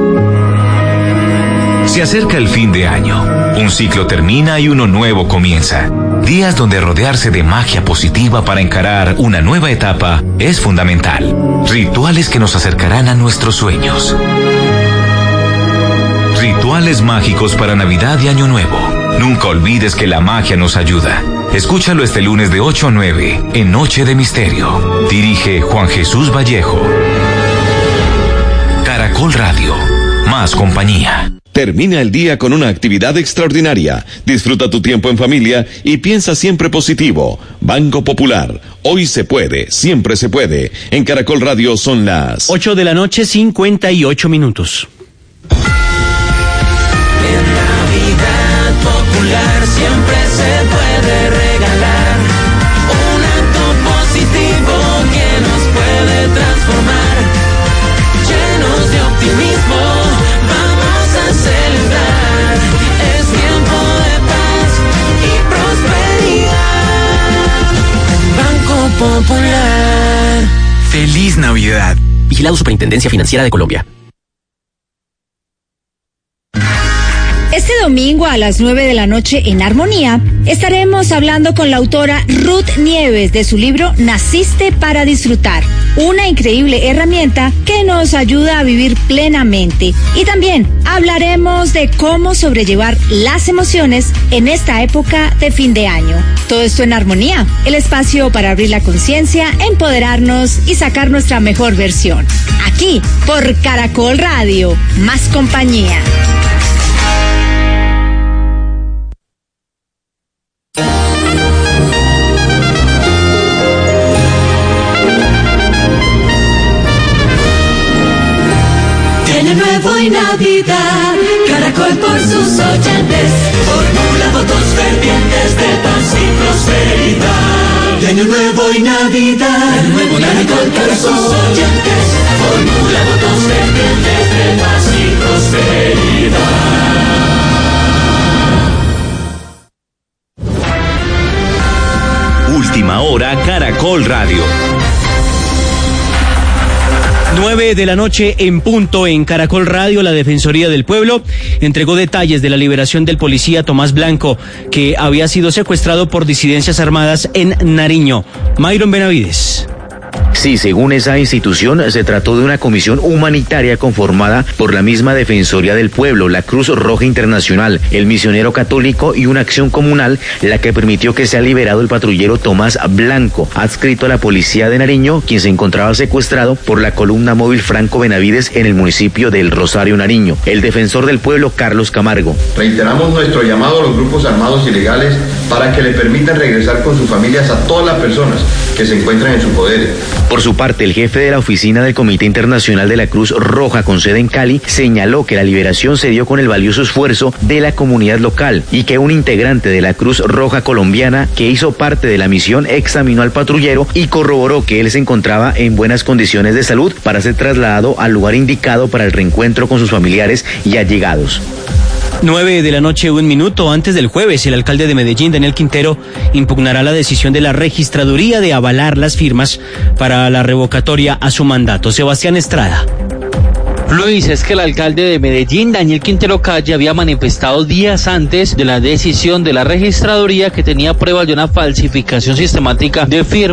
Se acerca el fin de año. Un ciclo termina y uno nuevo comienza. Días donde rodearse de magia positiva para encarar una nueva etapa es fundamental. Rituales que nos acercarán a nuestros sueños. Rituales mágicos para Navidad y Año Nuevo. Nunca olvides que la magia nos ayuda. Escúchalo este lunes de ocho a nueve en Noche de Misterio. Dirige Juan Jesús Vallejo. Caracol Radio. Más compañía. Termina el día con una actividad extraordinaria. Disfruta tu tiempo en familia y piensa siempre positivo. Banco Popular. Hoy se puede, siempre se puede. En Caracol Radio son las ocho de la noche, cincuenta y ocho minutos. Popular siempre se puede regalar un acto positivo que nos puede transformar. Llenos de optimismo vamos a celebrar. Es tiempo de paz y prosperidad. Banco Popular. Feliz Navidad. Vigilado Superintendencia Financiera de Colombia. Este domingo a las nueve de la noche en Armonía estaremos hablando con la autora Ruth Nieves de su libro Naciste para disfrutar, una increíble herramienta que nos ayuda a vivir plenamente. Y también hablaremos de cómo sobrellevar las emociones en esta época de fin de año. Todo esto en Armonía, el espacio para abrir la conciencia, empoderarnos y sacar nuestra mejor versión. Aquí por Caracol Radio, más compañía. Tiene nuevo Navidad. Caracol por sus oyentes formula votos fervientes de paz y prosperidad. De año nuevo y Navidad, de nuevo Caracol por sus oyentes formula votos fervientes de paz y prosperidad. Última hora, Caracol Radio. nueve de la noche en punto en Caracol Radio. La Defensoría del Pueblo entregó detalles de la liberación del policía Tomás Blanco, que había sido secuestrado por disidencias armadas en Nariño. Myron Benavides. Sí, según esa institución, se trató de una comisión humanitaria conformada por la misma Defensoría del Pueblo, la Cruz Roja Internacional, el Misionero Católico y una acción comunal, la que permitió que sea liberado el patrullero Tomás Blanco, adscrito a la Policía de Nariño, quien se encontraba secuestrado por la columna móvil Franco Benavides en el municipio del Rosario, Nariño. El defensor del pueblo, Carlos Camargo. Reiteramos nuestro llamado a los grupos armados ilegales para que le permitan regresar con sus familias a todas las personas que se encuentran en su poder. Por su parte, el jefe de la oficina del Comité Internacional de la Cruz Roja con sede en Cali señaló que la liberación se dio con el valioso esfuerzo de la comunidad local y que un integrante de la Cruz Roja colombiana que hizo parte de la misión examinó al patrullero y corroboró que él se encontraba en buenas condiciones de salud para ser trasladado al lugar indicado para el reencuentro con sus familiares y allegados. Nueve de la noche, un minuto antes del jueves, el alcalde de Medellín, Daniel Quintero, impugnará la decisión de la registraduría de avalar las firmas para la revocatoria a su mandato. Sebastián Estrada. Luis, es que el alcalde de Medellín, Daniel Quintero Calle, había manifestado días antes de la decisión de la registraduría que tenía pruebas de una falsificación sistemática de firmas